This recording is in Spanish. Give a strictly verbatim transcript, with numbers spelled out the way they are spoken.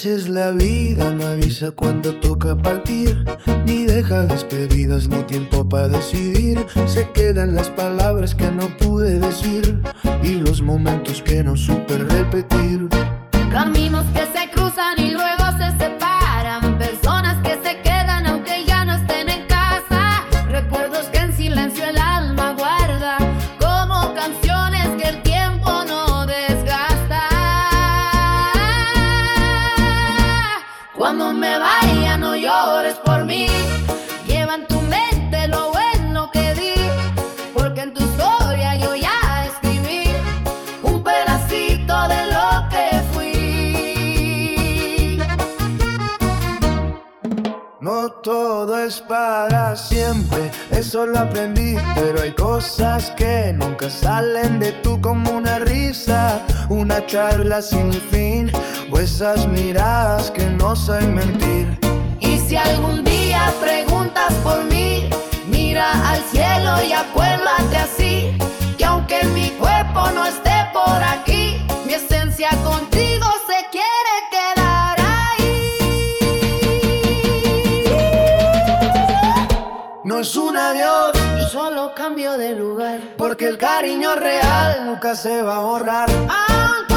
veces la vida no avisa cuando toca partir, ni deja despedidas ni tiempo para decidir. Se quedan las palabras que no pude decir y los momentos que no supe repetir. Caminos que se cruzan y luego se separan, personas que se quedan aunque ya no estén en casa, recuerdos que en silencio el alma guarda, como canciones que el tiempo no desgasta. Cuando me vaya no llores por mí, lleva en tu mente lo bueno que di, porque en tu historia yo ya escribí un pedacito de lo que fui. No todo es para siempre, eso lo aprendí, pero hay cosas que nunca salen de tú, como una risa, una charla sin fin, o esas miradas que no saben mentir. Y si algún día preguntas por mí, mira al cielo y acuérdate así, que aunque mi cuerpo no esté por aquí, mi esencia contigo se quiere quedar ahí. No es un adiós, Solo cambio de lugar, porque el cariño real nunca se va a borrar. aunque